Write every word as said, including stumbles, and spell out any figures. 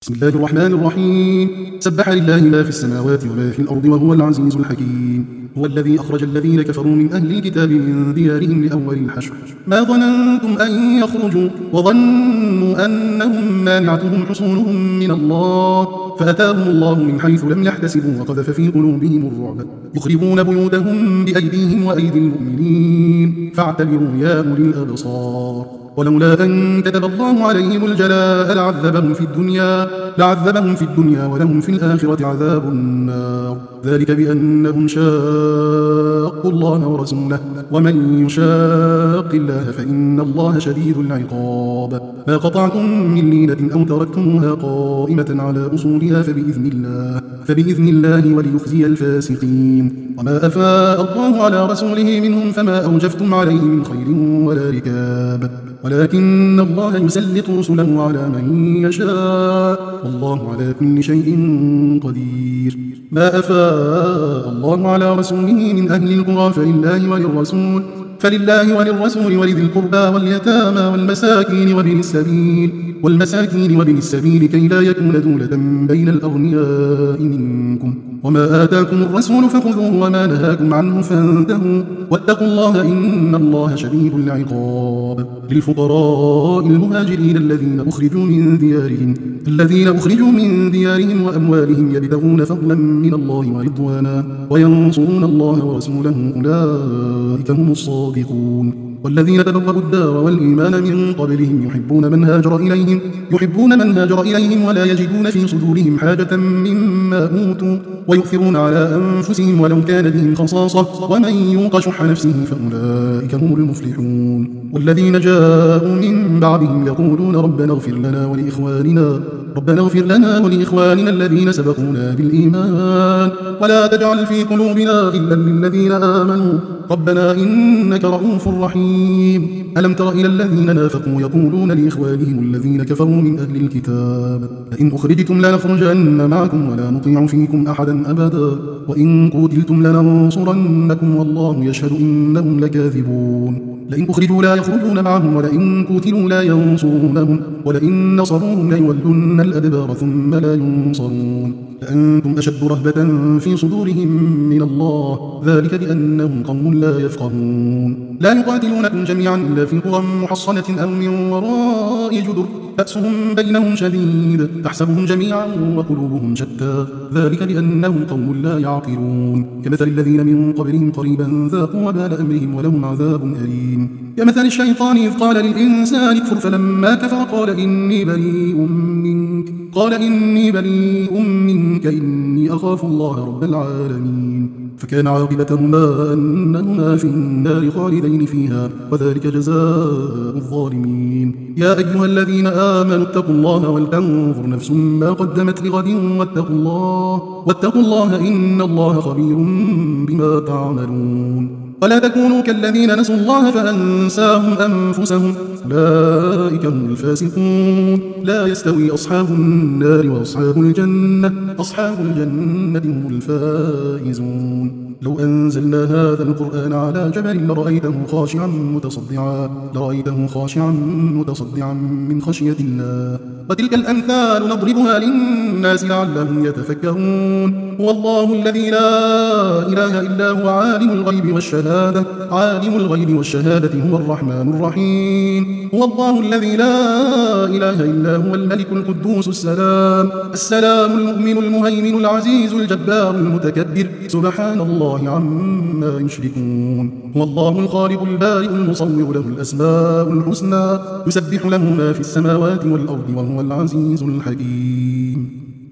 بسم الله الرحمن الرحيم. سبح لله ما في السماوات وما في الأرض وهو العزيز الحكيم. هو الذي أخرج الذين كفروا من أهل الكتاب من ديارهم لأول الحشر ما ظننتم أن يخرجوا وظنوا أنهم مانعتهم حصونهم من الله فأتاهم الله من حيث لم يحتسبوا وقذف في قلوبهم الرعب يخربون بيوتهم بأيديهم وأيدي المؤمنين فاعتبروا يا أولي الأبصار. ولولا أن كتب الله عليهم الجلاء لعذبهم في الدنيا لعذبهم في الدنيا ولهم في الآخرة عذاب النار ذلك بأنهم شاقوا الله ورسوله ومن يشاق الله فإن الله شديد العقاب. ما قطعتم من لينة أو تركتموها قائمة على أصولها فبإذن الله فبإذن الله وليخزي الفاسقين. وما أفاء الله على رسوله منهم فما أوجفتم عليه من خير ولا ركاب ولكن الله يسلط رسله على من يشاء والله على كل شيء قدير. ما أفاء الله على رسوله من أهل القرى فلله وللرسول فلله وللرسول ولذي القربى واليتامى والمساكين وابن السبيل والمساكين وابن السبيل كي لا يكون دولة بين الأغنياء منكم. وما آتاكم الرسول فخذوه وما نهاكم عنه فانتهوا واتقوا الله إن الله شديد العقاب. للفقراء المهاجرين الذين أخرجوا من ديارهم الذين أخرجوا من ديارهم وأموالهم يبتغون فضلا من الله ورضوانا وينصرون الله ورسوله أولئك هم الصادقون. والذين تبوأوا الدار والإيمان من قبلهم يحبون من هاجر إليهم يحبون من هاجر إليهم ولا يجدون في صدورهم حاجة مما أوتوا ويؤثرون على أنفسهم ولو كان بهم خصاصة ومن يوق شح نفسه فأولئك هم المفلحون. والذين جاءوا من بعدهم يقولون ربنا اغفر لنا ولإخواننا ربنا اغفر لنا ولإخواننا الذين سبقونا بالإيمان ولا تجعل في قلوبنا غلا للذين آمنوا ربنا إنك رؤوف رحيم. ألم تر إلى الذين نافقوا يقولون لإخوانهم الذين كفروا من أهل الكتاب لئن أخرجتم لنخرجن معكم ولا نطيع فيكم أحدا أبدا وإن قتلتم لننصرنكم والله يشهد إنهم لكاذبون. لئن أخرجوا لا يخرجون معهم ولئن قتلوا لا ينصرونهم ولئن نصروهم ليولن الأدبار ثم لا ينصرون لأنتم أشد رهبة في صدورهم من الله ذلك بأنهم قوم لا يفقهون. لا يقاتلونكم جميعا إلا في قرى محصنة أو من وراء جدر بأسهم بينهم شديد تحسبهم جميعا وقلوبهم شتى ذلك بأنهم قوم لا يعقلون. كمثل الذين من قبلهم قريبا ذاقوا وبال أمرهم ولهم عذاب أليم. كمثل الشيطان إذ قال للإنسان اكفر فلما كفر قال إني بريء منك قال إني بريء منك إني أخاف الله رب العالمين فكان عاقبتهما أنهما في النار خالدين فيها وذلك جزاء الظالمين. يا أيها الذين آمنوا اتقوا الله ولتنظر نفس ما قدمت لغد واتقوا الله واتقوا الله إن الله خبير بما تعملون. ولا تكونوا كالذين نسوا الله فأنساهم أنفسهم أولئك هم الفاسقون. لا يستوي أصحاب النار وأصحاب الجنة أصحاب الجنة هم الفائزون. لو أنزلنا هذا القرآن على جبل لرأيته خاشعا متصدعا لرأيته خاشعا متصدعا من خشية الله. وتلك الأمثال نضربها للناس لعلهم يتفكرون. هو الله الذي لا إله إلا هو عالم الغيب والشهادة عالم الغيب والشهادة هو الرحمن الرحيم. هو الله الذي لا إله إلا هو الملك القدوس السلام السلام المؤمن المهيمن العزيز الجبار المتكبر سبحان الله عما يشركون. هو الله الخالق البارئ المصور له الأسماء الحسنى يسبح له ما في السماوات والأرض وهو العزيز الحكيم.